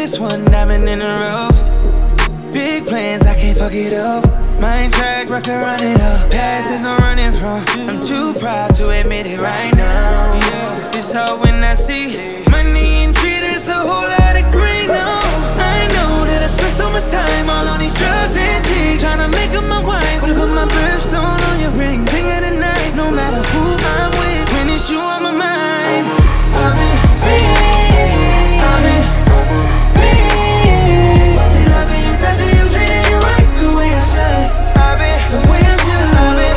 Just one diamond in the rough. Big plans, I can't fuck it up. Mind track, rocket, run it up. Past there's no running from. I'm too proud to admit it right now. It's hard when I see money and tree, there's a whole lot of green. No, I know that I spent so much time all on these drugs and cheeks, trying to make her my wife, but I put my birthstone on your ring, finger tonight. No matter who I'm with, when it's you on my mind. I've been touching you, treating you right the way I should. The way I should.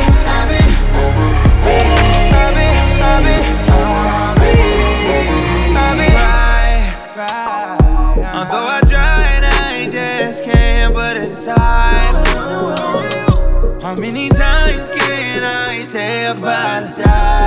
Right. Although I tried, I just can't put it aside. How many times can I say apologize?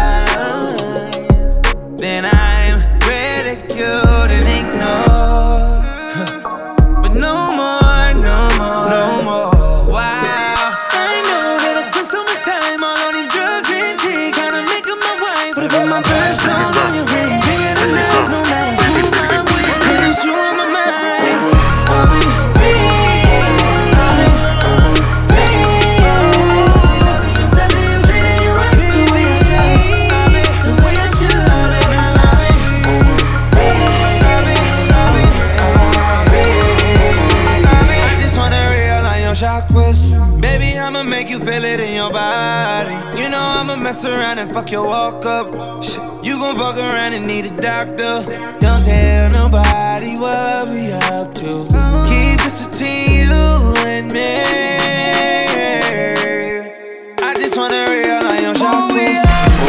Then I'm ridiculed and ignored. But no more, no more, no more. Wow. I know that I spent so much time all on these drugs and cheeks, trying to make her my wife, but I put my birthstone on your ring, finger tonight. No matter who I'm with, when it's you on my mind. I'll be touching you, treating you right the way I should. The way I should. Chakras. Baby, I'ma make you feel it in your body. You know I'ma mess around and fuck your walk up. Shit, you gon' fuck around and need a doctor. Don't tell nobody what we up to. Keep this between you and me. I just wanna realign your chakras.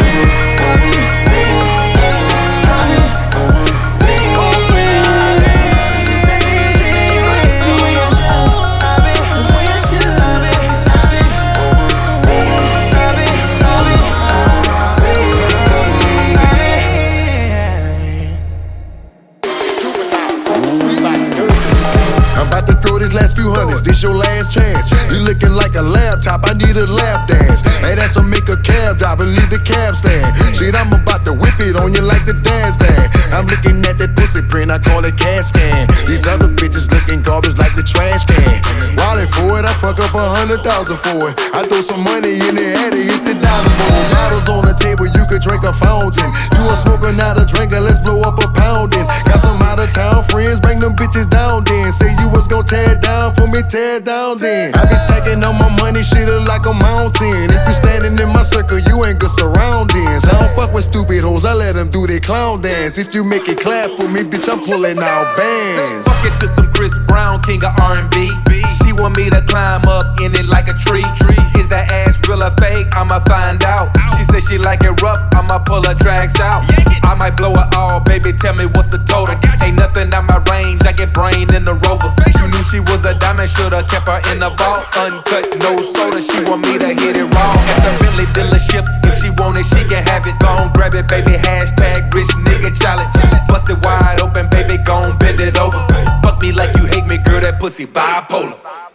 Last few hundreds, this your last chance. You looking like a laptop, I need a lap dance. Hey, that's a make a cab drop and leave the cab stand. Shit, I'm about to whip it on you like the dance band. I'm looking at that pussy print, I call it CAT scan. These other bitches looking garbage like the trash can. Wildin' for it, I fuck up 100,000 for it. I throw some money in the attic, hit the diamond bowl. Bottles on the table, you could drink a fountain. You a smoker, not a drinker, let's blow up a poundin'. Got some out of town friends, bring them bitches down then. Say you was gon' tear down for me, tear down then. I be stacking on my money, shit look like a mountain. If you standing in my circle, you ain't good surroundings. I don't fuck with stupid hoes, I let them do their clown dance. If you make it clap for me, bitch, I'm pulling out bands. Fuck it to some Chris Brown, king of R&B. She want me to climb up in it like a tree. Is that ass real or fake? I'ma find out. She said she like it rough, I'ma pull her drags out. I might blow it all, baby, tell me what's the total. Ain't nothing out my range, I get brain in the Rover. You knew she was a diamond, shoulda kept her in the vault. Uncut, no soda, she want me to hit it raw. At the Bentley dealership, if she want it, she can have it. Gon' grab it, baby, hashtag rich nigga challenge. Bust it wide open, baby, gon' bend it over. Fuck me like you hate me, girl, that pussy bipolar.